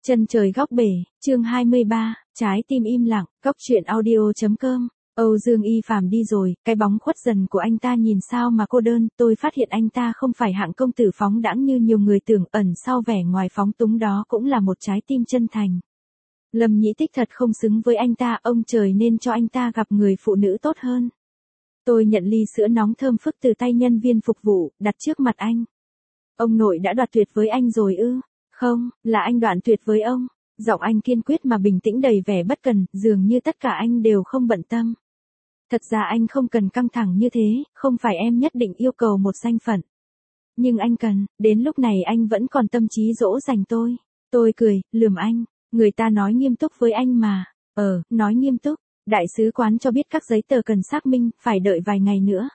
Chân trời góc bể, chương 23, trái tim im lặng, góc truyện audio.com. Âu Dương Y Phàm đi rồi, cái bóng khuất dần của anh ta nhìn sao mà cô đơn, tôi phát hiện anh ta không phải hạng công tử phóng đãng như nhiều người tưởng, ẩn sau vẻ ngoài phóng túng đó cũng là một trái tim chân thành. Lâm Nhĩ Tích thật không xứng với anh ta, ông trời nên cho anh ta gặp người phụ nữ tốt hơn. Tôi nhận ly sữa nóng thơm phức từ tay nhân viên phục vụ, đặt trước mặt anh. Ông nội đã đoạt tuyệt với anh rồi ư? Không, là anh đoạn tuyệt với ông. Giọng anh kiên quyết mà bình tĩnh đầy vẻ bất cần, dường như tất cả anh đều không bận tâm. Thật ra anh không cần căng thẳng như thế, không phải em nhất định yêu cầu một danh phận. Nhưng anh cần, đến lúc này anh vẫn còn tâm trí dỗ dành tôi. Tôi cười, lườm anh, người ta nói nghiêm túc với anh mà. Nói nghiêm túc, đại sứ quán cho biết các giấy tờ cần xác minh, phải đợi vài ngày nữa.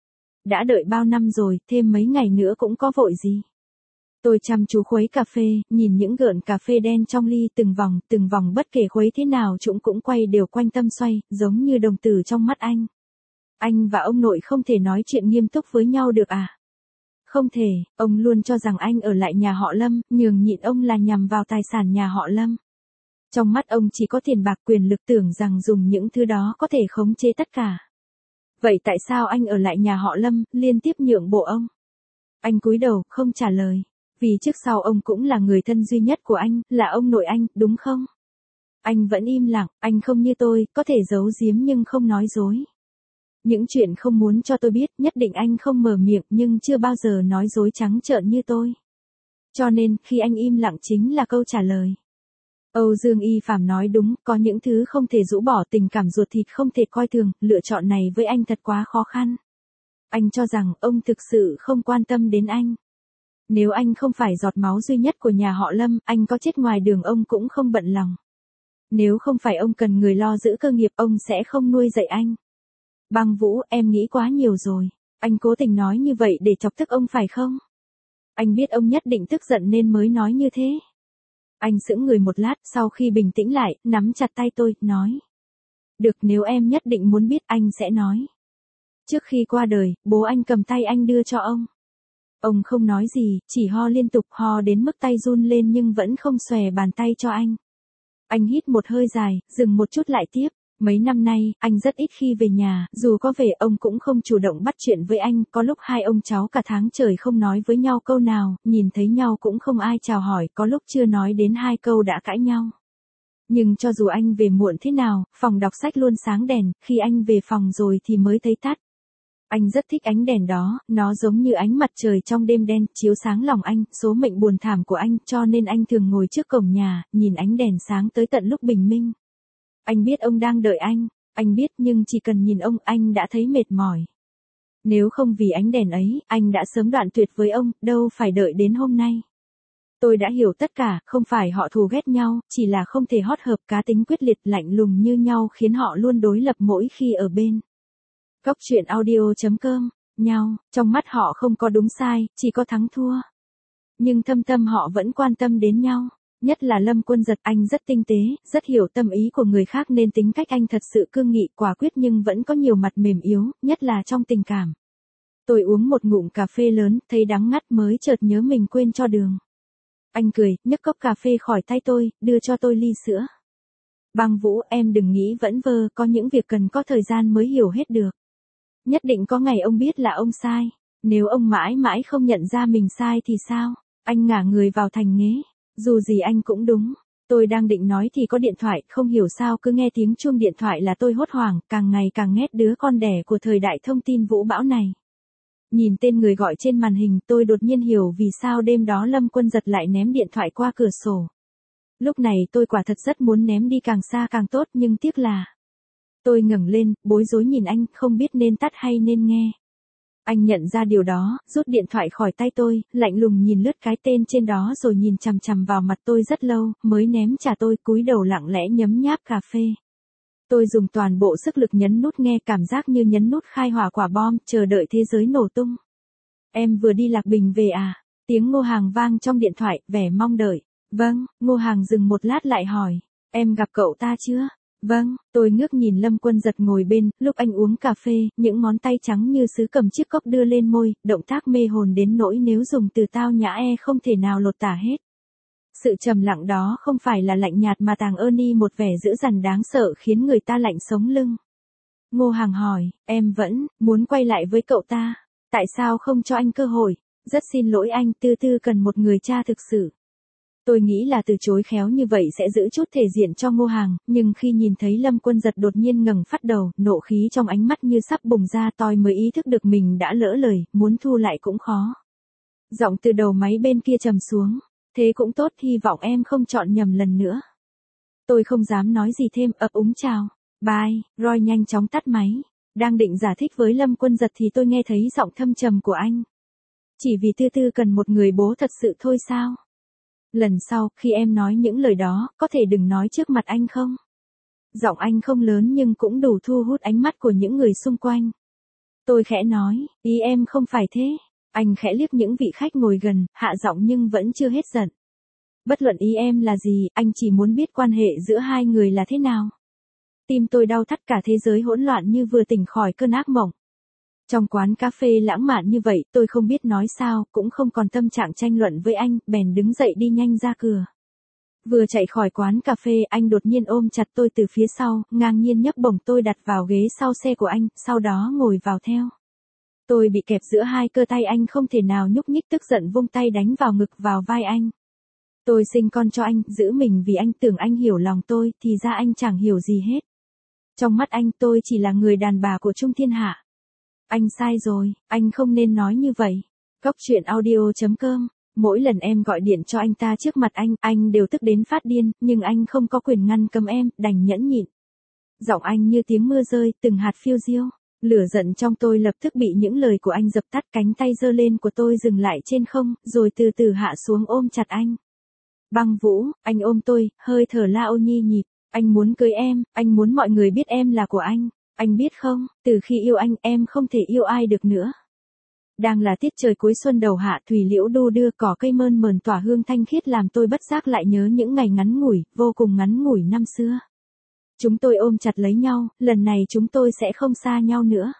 Đã đợi bao năm rồi, thêm mấy ngày nữa cũng có vội gì. Tôi chăm chú khuấy cà phê, nhìn những gợn cà phê đen trong ly từng vòng bất kể khuấy thế nào chúng cũng quay đều quanh tâm xoay, giống như đồng tử trong mắt anh. Anh và ông nội không thể nói chuyện nghiêm túc với nhau được à? Không thể, ông luôn cho rằng anh ở lại nhà họ Lâm, nhường nhịn ông là nhằm vào tài sản nhà họ Lâm. Trong mắt ông chỉ có tiền bạc quyền lực, tưởng rằng dùng những thứ đó có thể khống chế tất cả. Vậy tại sao anh ở lại nhà họ Lâm, liên tiếp nhượng bộ ông? Anh cúi đầu, không trả lời. Vì trước sau ông cũng là người thân duy nhất của anh, là ông nội anh, đúng không? Anh vẫn im lặng, anh không như tôi, có thể giấu giếm nhưng không nói dối. Những chuyện không muốn cho tôi biết, nhất định anh không mở miệng nhưng chưa bao giờ nói dối trắng trợn như tôi. Cho nên, khi anh im lặng chính là câu trả lời. Âu Dương Y Phàm nói đúng, có những thứ không thể rũ bỏ, tình cảm ruột thịt không thể coi thường, lựa chọn này với anh thật quá khó khăn. Anh cho rằng ông thực sự không quan tâm đến anh. Nếu anh không phải giọt máu duy nhất của nhà họ Lâm, anh có chết ngoài đường ông cũng không bận lòng. Nếu không phải ông cần người lo giữ cơ nghiệp, ông sẽ không nuôi dạy anh. Băng Vũ, em nghĩ quá nhiều rồi. Anh cố tình nói như vậy để chọc tức ông phải không? Anh biết ông nhất định tức giận nên mới nói như thế. Anh sững người một lát, sau khi bình tĩnh lại, nắm chặt tay tôi, nói. Được, nếu em nhất định muốn biết anh sẽ nói. Trước khi qua đời, bố anh cầm tay anh đưa cho ông. Ông không nói gì, chỉ ho liên tục, ho đến mức tay run lên nhưng vẫn không xòe bàn tay cho anh. Anh hít một hơi dài, dừng một chút lại tiếp. Mấy năm nay, anh rất ít khi về nhà, dù có về ông cũng không chủ động bắt chuyện với anh, có lúc hai ông cháu cả tháng trời không nói với nhau câu nào, nhìn thấy nhau cũng không ai chào hỏi, có lúc chưa nói đến hai câu đã cãi nhau. Nhưng cho dù anh về muộn thế nào, phòng đọc sách luôn sáng đèn, khi anh về phòng rồi thì mới thấy tắt. Anh rất thích ánh đèn đó, nó giống như ánh mặt trời trong đêm đen, chiếu sáng lòng anh, số mệnh buồn thảm của anh, cho nên anh thường ngồi trước cổng nhà, nhìn ánh đèn sáng tới tận lúc bình minh. Anh biết ông đang đợi anh biết nhưng chỉ cần nhìn ông anh đã thấy mệt mỏi. Nếu không vì ánh đèn ấy, anh đã sớm đoạn tuyệt với ông, đâu phải đợi đến hôm nay. Tôi đã hiểu tất cả, không phải họ thù ghét nhau, chỉ là không thể hót hợp, cá tính quyết liệt lạnh lùng như nhau khiến họ luôn đối lập mỗi khi ở bên. Góc truyện audio.com, nhau, trong mắt họ không có đúng sai, chỉ có thắng thua. Nhưng thâm tâm họ vẫn quan tâm đến nhau. Nhất là Lâm Quân Giật, anh rất tinh tế, rất hiểu tâm ý của người khác nên tính cách anh thật sự cương nghị, quả quyết nhưng vẫn có nhiều mặt mềm yếu, nhất là trong tình cảm. Tôi uống một ngụm cà phê lớn, thấy đắng ngắt mới chợt nhớ mình quên cho đường. Anh cười, nhấc cốc cà phê khỏi tay tôi, đưa cho tôi ly sữa. Băng Vũ, em đừng nghĩ vẩn vơ, có những việc cần có thời gian mới hiểu hết được. Nhất định có ngày ông biết là ông sai. Nếu ông mãi mãi không nhận ra mình sai thì sao? Anh ngả người vào thành ghế. Dù gì anh cũng đúng. Tôi đang định nói thì có điện thoại, không hiểu sao cứ nghe tiếng chuông điện thoại là tôi hốt hoảng, càng ngày càng ghét đứa con đẻ của thời đại thông tin vũ bão này. Nhìn tên người gọi trên màn hình, tôi đột nhiên hiểu vì sao đêm đó Lâm Quân Giật lại ném điện thoại qua cửa sổ. Lúc này tôi quả thật rất muốn ném đi càng xa càng tốt nhưng tiếc là... Tôi ngẩng lên, bối rối nhìn anh, không biết nên tắt hay nên nghe. Anh nhận ra điều đó, rút điện thoại khỏi tay tôi, lạnh lùng nhìn lướt cái tên trên đó rồi nhìn chằm chằm vào mặt tôi rất lâu, mới ném trả tôi, cúi đầu lặng lẽ nhấm nháp cà phê. Tôi dùng toàn bộ sức lực nhấn nút nghe, cảm giác như nhấn nút khai hỏa quả bom, chờ đợi thế giới nổ tung. Em vừa đi Lạc Bình về à? Tiếng Ngô Hàng vang trong điện thoại, vẻ mong đợi. Vâng, Ngô Hàng dừng một lát lại hỏi. Em gặp cậu ta chưa? Vâng, tôi ngước nhìn Lâm Quân Giật ngồi bên, lúc anh uống cà phê, những ngón tay trắng như sứ cầm chiếc cốc đưa lên môi, động tác mê hồn đến nỗi nếu dùng từ tao nhã không thể nào lột tả hết. Sự trầm lặng đó không phải là lạnh nhạt mà tàng Ernie một vẻ dữ dằn đáng sợ khiến người ta lạnh sống lưng. Ngô Hằng hỏi, em vẫn muốn quay lại với cậu ta. Tại sao không cho anh cơ hội? Rất xin lỗi anh, Tư Tư cần một người cha thực sự. Tôi nghĩ là từ chối khéo như vậy sẽ giữ chút thể diện cho Ngô Hằng, nhưng khi nhìn thấy Lâm Quân Giật đột nhiên ngẩng phát đầu, nộ khí trong ánh mắt như sắp bùng ra, tôi mới ý thức được mình đã lỡ lời, muốn thu lại cũng khó. Giọng từ đầu máy bên kia trầm xuống, thế cũng tốt, hy vọng em không chọn nhầm lần nữa. Tôi không dám nói gì thêm, ấp úng chào. Bye, Roy nhanh chóng tắt máy. Đang định giải thích với Lâm Quân Giật thì tôi nghe thấy giọng thâm trầm của anh. Chỉ vì Tư Tư cần một người bố thật sự thôi sao? Lần sau, khi em nói những lời đó, có thể đừng nói trước mặt anh không? Giọng anh không lớn nhưng cũng đủ thu hút ánh mắt của những người xung quanh. Tôi khẽ nói, ý em không phải thế. Anh khẽ liếc những vị khách ngồi gần, hạ giọng nhưng vẫn chưa hết giận. Bất luận ý em là gì, anh chỉ muốn biết quan hệ giữa hai người là thế nào. Tim tôi đau thắt, cả thế giới hỗn loạn như vừa tỉnh khỏi cơn ác mộng. Trong quán cà phê lãng mạn như vậy, tôi không biết nói sao, cũng không còn tâm trạng tranh luận với anh, bèn đứng dậy đi nhanh ra cửa. Vừa chạy khỏi quán cà phê, anh đột nhiên ôm chặt tôi từ phía sau, ngang nhiên nhấc bổng tôi đặt vào ghế sau xe của anh, sau đó ngồi vào theo. Tôi bị kẹp giữa hai cơ tay anh, không thể nào nhúc nhích, tức giận vung tay đánh vào ngực vào vai anh. Tôi sinh con cho anh, giữ mình vì anh, tưởng anh hiểu lòng tôi, thì ra anh chẳng hiểu gì hết. Trong mắt anh tôi chỉ là người đàn bà của Trung Thiên Hạ. Anh sai rồi, anh không nên nói như vậy. Góc truyện audio.com. Mỗi lần em gọi điện cho anh ta trước mặt anh đều tức đến phát điên, nhưng anh không có quyền ngăn cấm em, đành nhẫn nhịn. Giọng anh như tiếng mưa rơi, từng hạt phiêu diêu. Lửa giận trong tôi lập tức bị những lời của anh dập tắt, cánh tay giơ lên của tôi dừng lại trên không, rồi từ từ hạ xuống ôm chặt anh. Băng Vũ, anh ôm tôi, hơi thở lao nhi nhịp. Anh muốn cưới em, anh muốn mọi người biết em là của anh. Anh biết không, từ khi yêu anh, em không thể yêu ai được nữa. Đang là tiết trời cuối xuân đầu hạ, thủy liễu đu đưa, cỏ cây mơn mờn tỏa hương thanh khiết, làm tôi bất giác lại nhớ những ngày ngắn ngủi, vô cùng ngắn ngủi năm xưa. Chúng tôi ôm chặt lấy nhau, lần này chúng tôi sẽ không xa nhau nữa.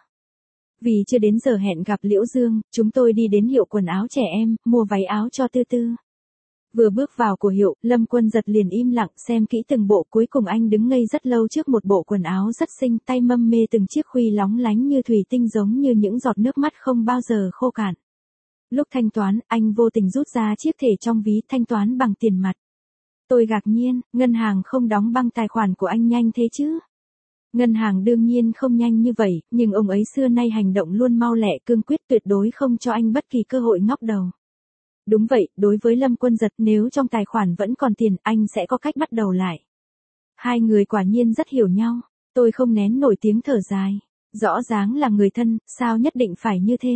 Vì chưa đến giờ hẹn gặp Liễu Dương, chúng tôi đi đến hiệu quần áo trẻ em, mua váy áo cho Tư Tư. Vừa bước vào của hiệu, Lâm Quân Giật liền im lặng xem kỹ từng bộ, cuối cùng anh đứng ngây rất lâu trước một bộ quần áo rất xinh, tay mâm mê từng chiếc khuy lóng lánh như thủy tinh, giống như những giọt nước mắt không bao giờ khô cạn. Lúc thanh toán, anh vô tình rút ra chiếc thẻ trong ví, thanh toán bằng tiền mặt. Tôi ngạc nhiên, ngân hàng không đóng băng tài khoản của anh nhanh thế chứ? Ngân hàng đương nhiên không nhanh như vậy, nhưng ông ấy xưa nay hành động luôn mau lẹ cương quyết, tuyệt đối không cho anh bất kỳ cơ hội ngóc đầu. Đúng vậy, đối với Lâm Quân Giật, nếu trong tài khoản vẫn còn tiền, anh sẽ có cách bắt đầu lại. Hai người quả nhiên rất hiểu nhau. Tôi không nén nổi tiếng thở dài. Rõ ràng là người thân, sao nhất định phải như thế?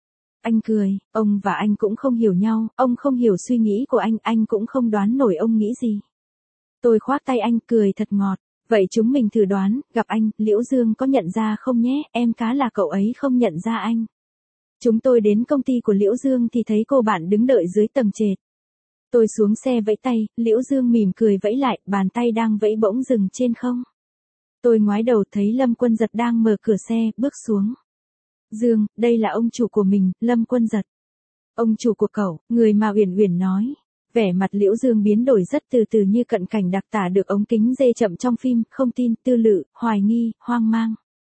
Anh cười, ông và anh cũng không hiểu nhau, ông không hiểu suy nghĩ của anh cũng không đoán nổi ông nghĩ gì. Tôi khoác tay anh, cười thật ngọt. Vậy chúng mình thử đoán, gặp anh, Liễu Dương có nhận ra không nhé, em cá là cậu ấy không nhận ra anh. Chúng tôi đến công ty của Liễu Dương thì thấy cô bạn đứng đợi dưới tầng trệt. Tôi xuống xe vẫy tay, Liễu Dương mỉm cười vẫy lại, bàn tay đang vẫy bỗng dừng trên không. Tôi ngoái đầu thấy Lâm Quân Giật đang mở cửa xe, bước xuống. Dương, đây là ông chủ của mình, Lâm Quân Giật. Ông chủ của cậu, người mà Uyển Uyển nói. Vẻ mặt Liễu Dương biến đổi rất từ từ như cận cảnh đặc tả được ống kính dê chậm trong phim, không tin, tư lự, hoài nghi, hoang mang.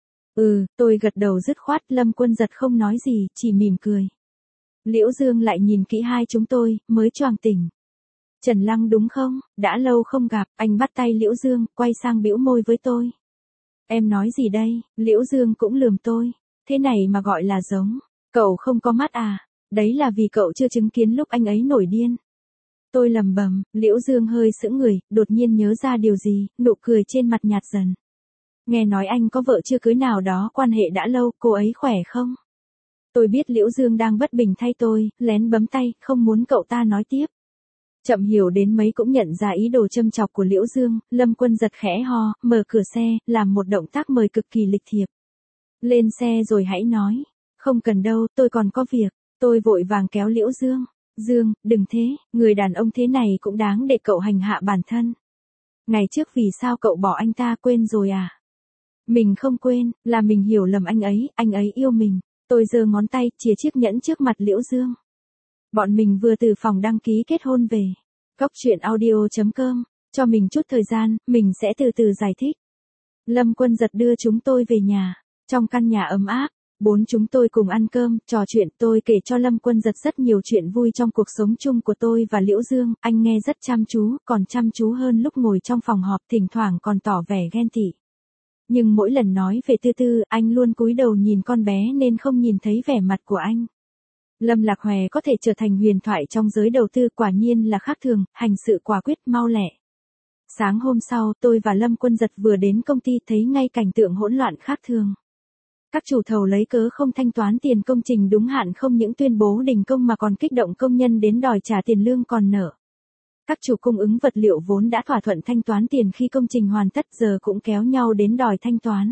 Tôi gật đầu dứt khoát, Lâm Quân Giật không nói gì, chỉ mỉm cười. Liễu Dương lại nhìn kỹ hai chúng tôi, mới choàng tỉnh. Trần Lăng đúng không, đã lâu không gặp, anh bắt tay Liễu Dương, quay sang bĩu môi với tôi. Em nói gì đây, Liễu Dương cũng lườm tôi. Thế này mà gọi là giống, cậu không có mắt à, đấy là vì cậu chưa chứng kiến lúc anh ấy nổi điên. Tôi lầm bầm, Liễu Dương hơi sững người, đột nhiên nhớ ra điều gì, nụ cười trên mặt nhạt dần. Nghe nói anh có vợ chưa cưới nào đó, quan hệ đã lâu, cô ấy khỏe không? Tôi biết Liễu Dương đang bất bình thay tôi, lén bấm tay, không muốn cậu ta nói tiếp. Chậm hiểu đến mấy cũng nhận ra ý đồ châm chọc của Liễu Dương, Lâm Quân Giật khẽ ho, mở cửa xe, làm một động tác mời cực kỳ lịch thiệp. Lên xe rồi hãy nói. Không cần đâu, tôi còn có việc. Tôi vội vàng kéo Liễu Dương. Dương, đừng thế, người đàn ông thế này cũng đáng để cậu hành hạ bản thân. Ngày trước vì sao cậu bỏ anh ta, quên rồi à? Mình không quên, là mình hiểu lầm anh ấy yêu mình. Tôi giơ ngón tay, chìa chiếc nhẫn trước mặt Liễu Dương. Bọn mình vừa từ phòng đăng ký kết hôn về. Cốc truyện audio.com, cho mình chút thời gian, mình sẽ từ từ giải thích. Lâm Quân Giật đưa chúng tôi về nhà. Trong căn nhà ấm áp, chúng tôi cùng ăn cơm, trò chuyện, tôi kể cho Lâm Quân Giật rất nhiều chuyện vui trong cuộc sống chung của tôi và Liễu Dương, anh nghe rất chăm chú, còn chăm chú hơn lúc ngồi trong phòng họp, thỉnh thoảng còn tỏ vẻ ghen tị. Nhưng mỗi lần nói về Tư Tư, anh luôn cúi đầu nhìn con bé nên không nhìn thấy vẻ mặt của anh. Lâm Lạc Hòe có thể trở thành huyền thoại trong giới đầu tư, quả nhiên là khác thường, hành sự quả quyết mau lẹ. Sáng hôm sau, tôi và Lâm Quân Giật vừa đến công ty thấy ngay cảnh tượng hỗn loạn khác thường. Các chủ thầu lấy cớ không thanh toán tiền công trình đúng hạn không những tuyên bố đình công mà còn kích động công nhân đến đòi trả tiền lương còn nợ. Các chủ cung ứng vật liệu vốn đã thỏa thuận thanh toán tiền khi công trình hoàn tất giờ cũng kéo nhau đến đòi thanh toán.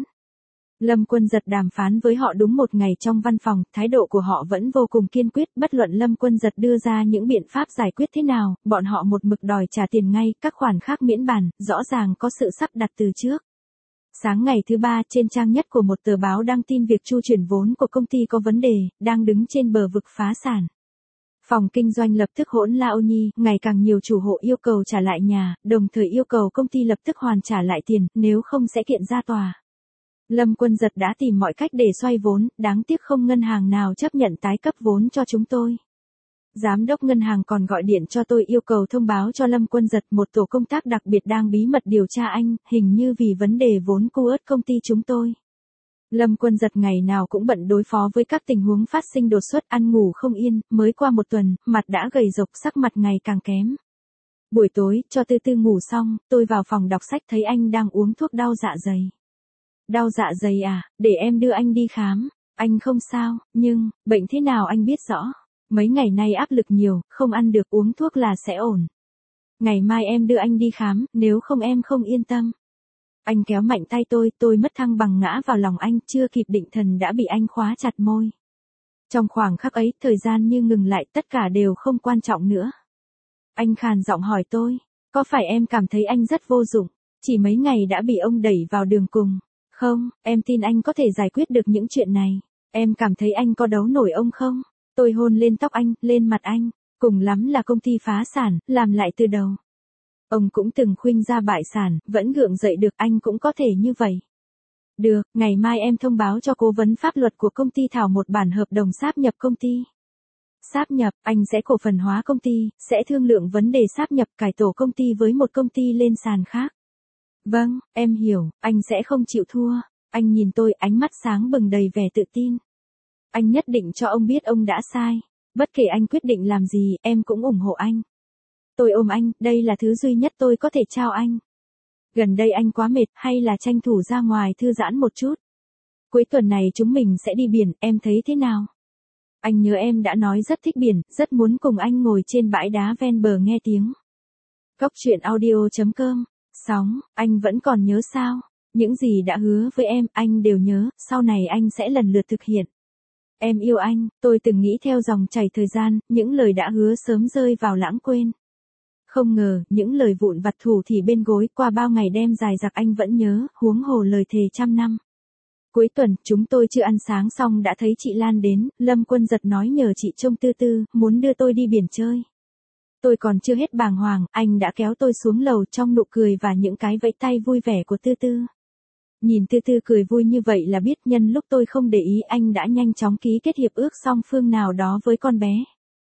Lâm Quân Giật đàm phán với họ đúng một ngày trong văn phòng, thái độ của họ vẫn vô cùng kiên quyết, bất luận Lâm Quân Giật đưa ra những biện pháp giải quyết thế nào, bọn họ một mực đòi trả tiền ngay, các khoản khác miễn bàn, rõ ràng có sự sắp đặt từ trước. Sáng ngày thứ ba, trên trang nhất của một tờ báo đăng tin việc chu chuyển vốn của công ty có vấn đề, đang đứng trên bờ vực phá sản. Phòng kinh doanh lập tức hỗn lao nhi, ngày càng nhiều chủ hộ yêu cầu trả lại nhà, đồng thời yêu cầu công ty lập tức hoàn trả lại tiền, nếu không sẽ kiện ra tòa. Lâm Quân Giật đã tìm mọi cách để xoay vốn, đáng tiếc không ngân hàng nào chấp nhận tái cấp vốn cho chúng tôi. Giám đốc ngân hàng còn gọi điện cho tôi yêu cầu thông báo cho Lâm Quân Giật, một tổ công tác đặc biệt đang bí mật điều tra anh, hình như vì vấn đề vốn cu ớt công ty chúng tôi. Lâm Quân Giật ngày nào cũng bận đối phó với các tình huống phát sinh đột xuất, ăn ngủ không yên, mới qua một tuần, mặt đã gầy rộc, sắc mặt ngày càng kém. Buổi tối, cho Tư Tư ngủ xong, tôi vào phòng đọc sách thấy anh đang uống thuốc đau dạ dày. Đau dạ dày à, để em đưa anh đi khám. Anh không sao, nhưng, bệnh thế nào anh biết rõ. Mấy ngày nay áp lực nhiều, không ăn được, uống thuốc là sẽ ổn. Ngày mai em đưa anh đi khám, nếu không em không yên tâm. Anh kéo mạnh tay tôi mất thăng bằng ngã vào lòng anh, chưa kịp định thần đã bị anh khóa chặt môi. Trong khoảng khắc ấy, thời gian như ngừng lại, tất cả đều không quan trọng nữa. Anh khàn giọng hỏi tôi, có phải em cảm thấy anh rất vô dụng, chỉ mấy ngày đã bị ông đẩy vào đường cùng? Không, em tin anh có thể giải quyết được những chuyện này. Em cảm thấy anh có đấu nổi ông không? Tôi hôn lên tóc anh, lên mặt anh, cùng lắm là công ty phá sản, làm lại từ đầu. Ông cũng từng khuynh ra bại sản, vẫn gượng dậy được, anh cũng có thể như vậy. Được, ngày mai em thông báo cho cố vấn pháp luật của công ty thảo một bản hợp đồng sáp nhập công ty. Sáp nhập, anh sẽ cổ phần hóa công ty, sẽ thương lượng vấn đề sáp nhập cải tổ công ty với một công ty lên sàn khác. Vâng, em hiểu, anh sẽ không chịu thua. Anh nhìn tôi, ánh mắt sáng bừng đầy vẻ tự tin. Anh nhất định cho ông biết ông đã sai. Bất kể anh quyết định làm gì, em cũng ủng hộ anh. Tôi ôm anh, đây là thứ duy nhất tôi có thể trao anh. Gần đây anh quá mệt, hay là tranh thủ ra ngoài thư giãn một chút. Cuối tuần này chúng mình sẽ đi biển, em thấy thế nào? Anh nhớ em đã nói rất thích biển, rất muốn cùng anh ngồi trên bãi đá ven bờ nghe tiếng. Cốc truyện audio.com. Sóng, anh vẫn còn nhớ sao? Những gì đã hứa với em, anh đều nhớ, sau này anh sẽ lần lượt thực hiện. Em yêu anh, tôi từng nghĩ theo dòng chảy thời gian, những lời đã hứa sớm rơi vào lãng quên. Không ngờ, những lời vụn vặt thủ thì bên gối, qua bao ngày đêm dài dặc anh vẫn nhớ, huống hồ lời thề trăm năm. Cuối tuần, chúng tôi chưa ăn sáng xong đã thấy chị Lan đến, Lâm Quân Giật nói nhờ chị trông Tư Tư, muốn đưa tôi đi biển chơi. Tôi còn chưa hết bàng hoàng, anh đã kéo tôi xuống lầu trong nụ cười và những cái vẫy tay vui vẻ của Tư Tư. Nhìn Tư Tư cười vui như vậy là biết nhân lúc tôi không để ý anh đã nhanh chóng ký kết hiệp ước song phương nào đó với con bé.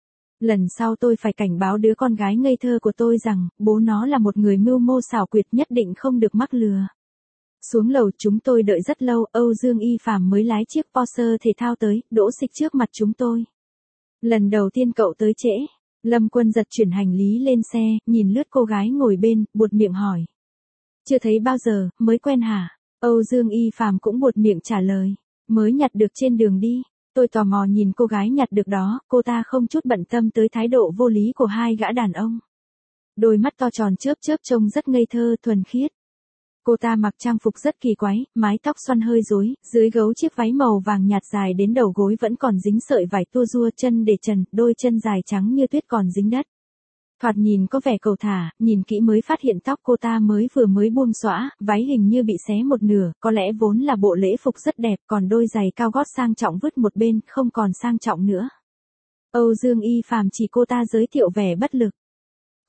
Lần sau tôi phải cảnh báo đứa con gái ngây thơ của tôi rằng, bố nó là một người mưu mô xảo quyệt nhất định không được mắc lừa. Xuống lầu chúng tôi đợi rất lâu, Âu Dương Y Phàm mới lái chiếc Porsche thể thao tới, đỗ xịch trước mặt chúng tôi. Lần đầu tiên cậu tới trễ. Lâm Quân Giật chuyển hành lý lên xe, nhìn lướt cô gái ngồi bên, buột miệng hỏi. Chưa thấy bao giờ, mới quen hả? Âu Dương Y Phàm cũng buột miệng trả lời. Mới nhặt được trên đường đi. Tôi tò mò nhìn cô gái nhặt được đó, cô ta không chút bận tâm tới thái độ vô lý của hai gã đàn ông. Đôi mắt to tròn chớp chớp trông rất ngây thơ, thuần khiết. Cô ta mặc trang phục rất kỳ quái, mái tóc xoăn hơi rối, dưới gấu chiếc váy màu vàng nhạt dài đến đầu gối vẫn còn dính sợi vải tua rua, chân để trần, đôi chân dài trắng như tuyết còn dính đất. Thoạt nhìn có vẻ cầu thả, nhìn kỹ mới phát hiện tóc cô ta mới buông xõa, váy hình như bị xé một nửa, có lẽ vốn là bộ lễ phục rất đẹp, còn đôi giày cao gót sang trọng vứt một bên, không còn sang trọng nữa. Âu Dương Y Phàm chỉ cô ta giới thiệu vẻ bất lực.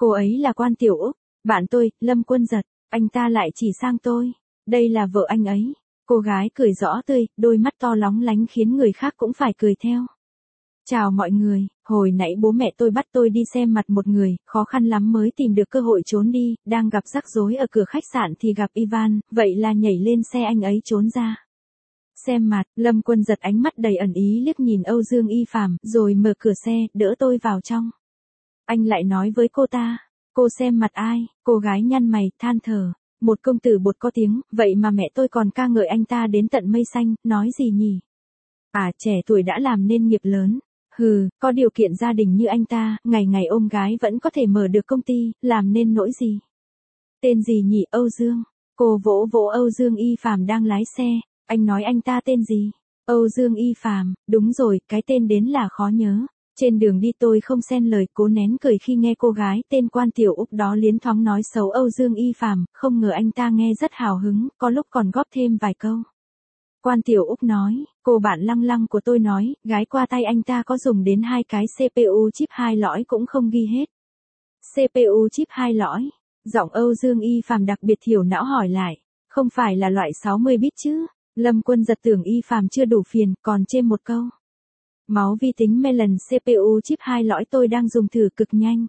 Cô ấy là Quan Tiểu Úc, bạn tôi, Lâm Quân Giật, anh ta lại chỉ sang tôi. Đây là vợ anh ấy. Cô gái cười rõ tươi, đôi mắt to lóng lánh khiến người khác cũng phải cười theo. Chào mọi người, hồi nãy bố mẹ tôi bắt tôi đi xem mặt một người, khó khăn lắm mới tìm được cơ hội trốn đi, đang gặp rắc rối ở cửa khách sạn thì gặp Ivan, vậy là nhảy lên xe anh ấy trốn ra. Xem mặt, Lâm Quân Giật ánh mắt đầy ẩn ý liếc nhìn Âu Dương Y Phàm, rồi mở cửa xe, đỡ tôi vào trong. Anh lại nói với cô ta, cô xem mặt ai, cô gái nhăn mày, than thở. Một công tử bột có tiếng, vậy mà mẹ tôi còn ca ngợi anh ta đến tận mây xanh, nói gì nhỉ? À, trẻ tuổi đã làm nên nghiệp lớn. Hừ, có điều kiện gia đình như anh ta, ngày ngày ôm gái vẫn có thể mở được công ty, làm nên nỗi gì? Tên gì nhỉ? Âu Dương. Cô vỗ vỗ Âu Dương Y Phàm đang lái xe, anh nói anh ta tên gì? Âu Dương Y Phàm, đúng rồi, cái tên đến là khó nhớ. Trên đường đi tôi không xen lời, cố nén cười khi nghe cô gái tên Quan Tiểu Úc đó liến thoáng nói xấu Âu Dương Y Phàm, không ngờ anh ta nghe rất hào hứng, có lúc còn góp thêm vài câu. Quan Tiểu Úc nói, cô bạn Lăng Lăng của tôi nói, gái qua tay anh ta có dùng đến 2 cái CPU chip 2 lõi cũng không ghi hết. CPU chip 2 lõi. Giọng Âu Dương Y Phàm đặc biệt thiểu não hỏi lại, không phải là loại 60 bit chứ? Lâm Quân Giật tưởng Y Phàm chưa đủ phiền, còn chêm một câu. Máu vi tính Melon CPU chip 2 lõi tôi đang dùng thử cực nhanh.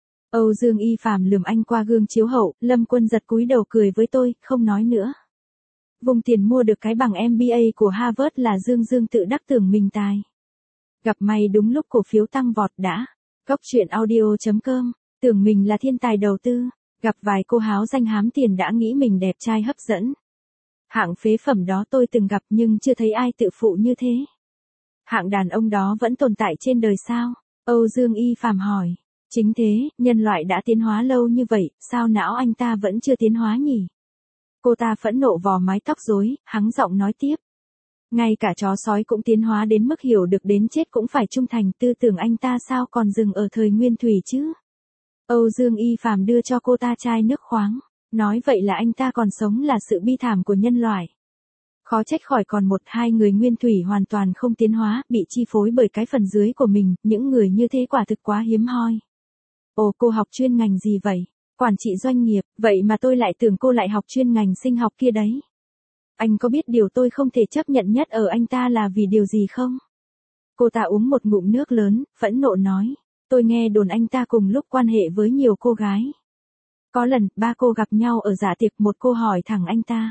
Âu Dương Y Phàm lườm anh qua gương chiếu hậu, Lâm Quân Giật cúi đầu cười với tôi, không nói nữa. Vùng tiền mua được cái bằng MBA của Harvard là Dương tự đắc tưởng mình tài. Gặp may đúng lúc cổ phiếu tăng vọt đã. Góc chuyện audio.com, tưởng mình là thiên tài đầu tư, gặp vài cô háo danh hám tiền đã nghĩ mình đẹp trai hấp dẫn. Hạng phế phẩm đó tôi từng gặp nhưng chưa thấy ai tự phụ như thế. Hạng đàn ông đó vẫn tồn tại trên đời sao? Âu Dương Y Phàm hỏi. Chính thế, nhân loại đã tiến hóa lâu như vậy, sao não anh ta vẫn chưa tiến hóa nhỉ? Cô ta phẫn nộ vò mái tóc rối, hắng giọng nói tiếp. Ngay cả chó sói cũng tiến hóa đến mức hiểu được đến chết cũng phải trung thành, tư tưởng anh ta sao còn dừng ở thời nguyên thủy chứ? Âu Dương Y Phàm đưa cho cô ta chai nước khoáng, nói vậy là anh ta còn sống là sự bi thảm của nhân loại. Khó trách khỏi còn 1-2 người nguyên thủy hoàn toàn không tiến hóa, bị chi phối bởi cái phần dưới của mình, những người như thế quả thực quá hiếm hoi. Ồ, cô học chuyên ngành gì vậy? Quản trị doanh nghiệp, vậy mà tôi lại tưởng cô lại học chuyên ngành sinh học kia đấy. Anh có biết điều tôi không thể chấp nhận nhất ở anh ta là vì điều gì không? Cô ta uống một ngụm nước lớn, phẫn nộ nói. Tôi nghe đồn anh ta cùng lúc quan hệ với nhiều cô gái. Có lần, 3 cô gặp nhau ở dạ tiệc, một cô hỏi thẳng anh ta.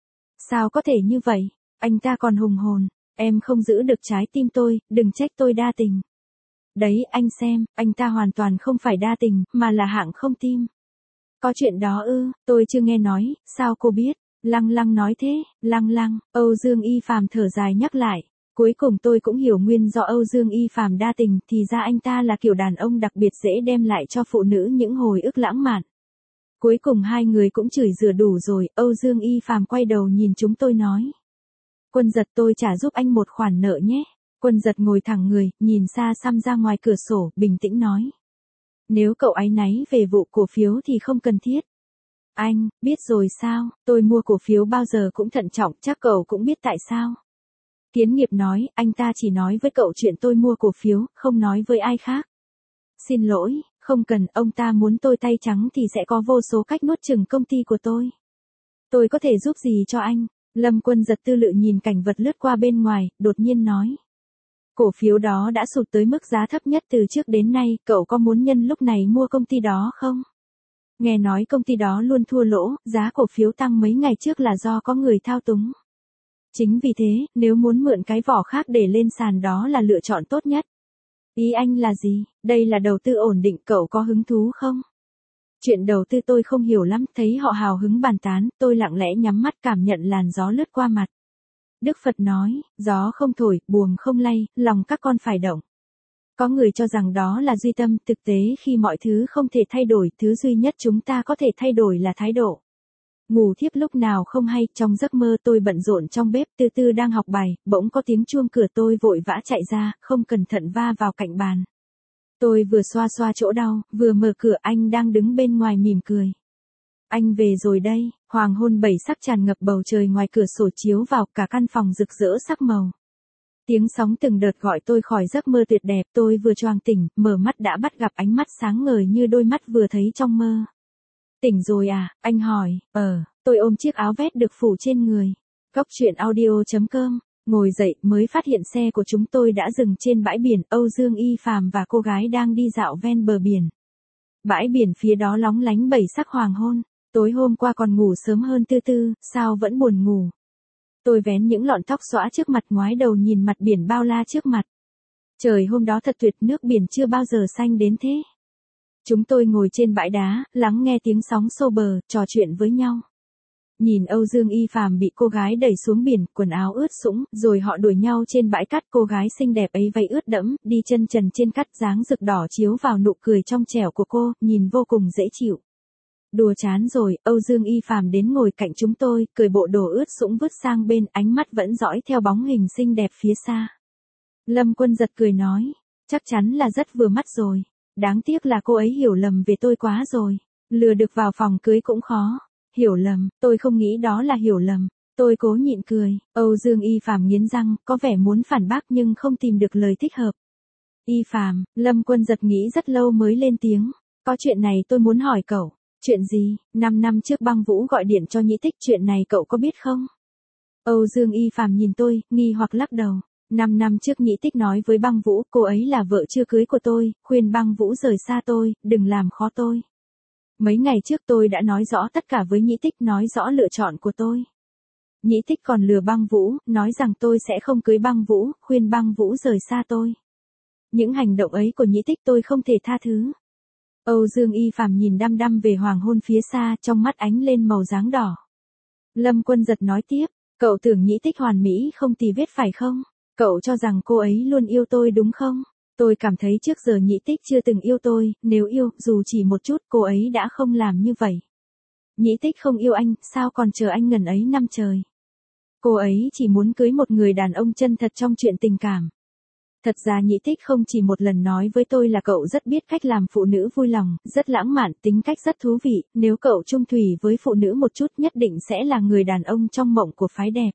Sao có thể như vậy? Anh ta còn hùng hồn. Em không giữ được trái tim tôi, đừng trách tôi đa tình. Đấy, anh xem, anh ta hoàn toàn không phải đa tình, mà là hạng không tim. Có chuyện đó ư? Tôi chưa nghe nói, sao cô biết? Lăng Lăng nói thế, Lăng, Âu Dương Y Phàm thở dài nhắc lại. Cuối cùng tôi cũng hiểu nguyên do Âu Dương Y Phàm đa tình, thì ra anh ta là kiểu đàn ông đặc biệt dễ đem lại cho phụ nữ những hồi ức lãng mạn. Cuối cùng hai người cũng chửi rủa đủ rồi, Âu Dương Y Phàm quay đầu nhìn chúng tôi nói. Quân Giật, tôi trả giúp anh một khoản nợ nhé. Quân Giật ngồi thẳng người, nhìn xa xăm ra ngoài cửa sổ, bình tĩnh nói. Nếu cậu áy náy về vụ cổ phiếu thì không cần thiết. Anh, biết rồi sao, tôi mua cổ phiếu bao giờ cũng thận trọng, chắc cậu cũng biết tại sao. Kiến Nghiệp nói, anh ta chỉ nói với cậu chuyện tôi mua cổ phiếu, không nói với ai khác. Xin lỗi, không cần, ông ta muốn tôi tay trắng thì sẽ có vô số cách nuốt chửng công ty của tôi. Tôi có thể giúp gì cho anh? Lâm Quân Giật tư lự nhìn cảnh vật lướt qua bên ngoài, đột nhiên nói. Cổ phiếu đó đã sụt tới mức giá thấp nhất từ trước đến nay, cậu có muốn nhân lúc này mua công ty đó không? Nghe nói công ty đó luôn thua lỗ, giá cổ phiếu tăng mấy ngày trước là do có người thao túng. Chính vì thế, nếu muốn mượn cái vỏ khác để lên sàn đó là lựa chọn tốt nhất. Ý anh là gì? Đây là đầu tư ổn định, cậu có hứng thú không? Chuyện đầu tư tôi không hiểu lắm, thấy họ hào hứng bàn tán, tôi lặng lẽ nhắm mắt cảm nhận làn gió lướt qua mặt. Đức Phật nói, gió không thổi, buồm không lay, lòng các con phải động. Có người cho rằng đó là duy tâm, thực tế khi mọi thứ không thể thay đổi, thứ duy nhất chúng ta có thể thay đổi là thái độ. Ngủ thiếp lúc nào không hay, trong giấc mơ tôi bận rộn trong bếp, từ từ đang học bài, bỗng có tiếng chuông cửa, tôi vội vã chạy ra, không cẩn thận va vào cạnh bàn. Tôi vừa xoa xoa chỗ đau, vừa mở cửa, anh đang đứng bên ngoài mỉm cười. Anh về rồi đây, hoàng hôn bảy sắc tràn ngập bầu trời, ngoài cửa sổ chiếu vào, cả căn phòng rực rỡ sắc màu. Tiếng sóng từng đợt gọi tôi khỏi giấc mơ tuyệt đẹp, tôi vừa choàng tỉnh, mở mắt đã bắt gặp ánh mắt sáng ngời như đôi mắt vừa thấy trong mơ. Tỉnh rồi à, anh hỏi, tôi ôm chiếc áo vest được phủ trên người. Góc chuyện audio.com, ngồi dậy mới phát hiện xe của chúng tôi đã dừng trên bãi biển, Âu Dương Y Phàm và cô gái đang đi dạo ven bờ biển. Bãi biển phía đó lóng lánh bảy sắc hoàng hôn, tối hôm qua còn ngủ sớm hơn Tư, sao vẫn buồn ngủ. Tôi vén những lọn tóc xõa trước mặt ngoái đầu nhìn mặt biển bao la trước mặt. Trời hôm đó thật tuyệt, nước biển chưa bao giờ xanh đến thế. Chúng tôi ngồi trên bãi đá, lắng nghe tiếng sóng xô bờ, trò chuyện với nhau. Nhìn Âu Dương Y Phàm bị cô gái đẩy xuống biển, quần áo ướt sũng, rồi họ đuổi nhau trên bãi cát, cô gái xinh đẹp ấy váy ướt đẫm, đi chân trần trên cát, dáng rực đỏ chiếu vào nụ cười trong trẻo của cô, nhìn vô cùng dễ chịu. Đùa chán rồi, Âu Dương Y Phàm đến ngồi cạnh chúng tôi, cởi bộ đồ ướt sũng vứt sang bên, ánh mắt vẫn dõi theo bóng hình xinh đẹp phía xa. Lâm Quân giật cười nói, chắc chắn là rất vừa mắt rồi. Đáng tiếc là cô ấy hiểu lầm về tôi quá rồi. Lừa được vào phòng cưới cũng khó. Hiểu lầm, tôi không nghĩ đó là hiểu lầm. Tôi cố nhịn cười. Âu Dương Y Phàm nghiến răng, có vẻ muốn phản bác nhưng không tìm được lời thích hợp. Y Phàm, Lâm Quân giật nghĩ rất lâu mới lên tiếng. Có chuyện này tôi muốn hỏi cậu. Chuyện gì? 5 năm trước Băng Vũ gọi điện cho Nhĩ Tích, chuyện này cậu có biết không? Âu Dương Y Phàm nhìn tôi, nghi hoặc lắc đầu. 5 năm trước Nhĩ Tích nói với Băng Vũ, cô ấy là vợ chưa cưới của tôi, khuyên Băng Vũ rời xa tôi, đừng làm khó tôi. Mấy ngày trước tôi đã nói rõ tất cả với Nhĩ Tích, nói rõ lựa chọn của tôi. Nhĩ Tích còn lừa Băng Vũ, nói rằng tôi sẽ không cưới Băng Vũ, khuyên Băng Vũ rời xa tôi. Những hành động ấy của Nhĩ Tích tôi không thể tha thứ. Âu Dương Y Phàm nhìn đăm đăm về hoàng hôn phía xa, trong mắt ánh lên màu dáng đỏ. Lâm Quân giật nói tiếp, cậu tưởng Nhĩ Tích hoàn mỹ không tì vết phải không? Cậu cho rằng cô ấy luôn yêu tôi đúng không? Tôi cảm thấy trước giờ Nhĩ Tích chưa từng yêu tôi, nếu yêu, dù chỉ một chút, cô ấy đã không làm như vậy. Nhĩ Tích không yêu anh, sao còn chờ anh ngần ấy năm trời? Cô ấy chỉ muốn cưới một người đàn ông chân thật trong chuyện tình cảm. Thật ra Nhĩ Tích không chỉ một lần nói với tôi là cậu rất biết cách làm phụ nữ vui lòng, rất lãng mạn, tính cách rất thú vị, nếu cậu chung thủy với phụ nữ một chút nhất định sẽ là người đàn ông trong mộng của phái đẹp.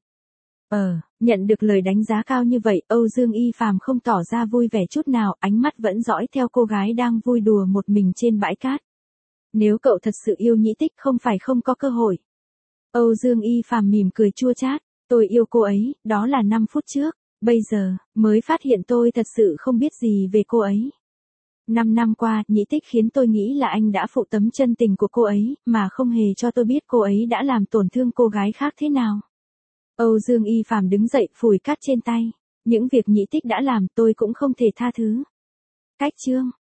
Nhận được lời đánh giá cao như vậy, Âu Dương Y Phàm không tỏ ra vui vẻ chút nào, ánh mắt vẫn dõi theo cô gái đang vui đùa một mình trên bãi cát. Nếu cậu thật sự yêu Nhĩ Tích không phải không có cơ hội. Âu Dương Y Phàm mỉm cười chua chát, tôi yêu cô ấy, đó là 5 phút trước, bây giờ, mới phát hiện tôi thật sự không biết gì về cô ấy. 5 năm qua, Nhĩ Tích khiến tôi nghĩ là anh đã phụ tấm chân tình của cô ấy, mà không hề cho tôi biết cô ấy đã làm tổn thương cô gái khác thế nào. Âu Dương Y Phàm đứng dậy phủi cát trên tay. Những việc Nhĩ Tích đã làm tôi cũng không thể tha thứ. Cách chương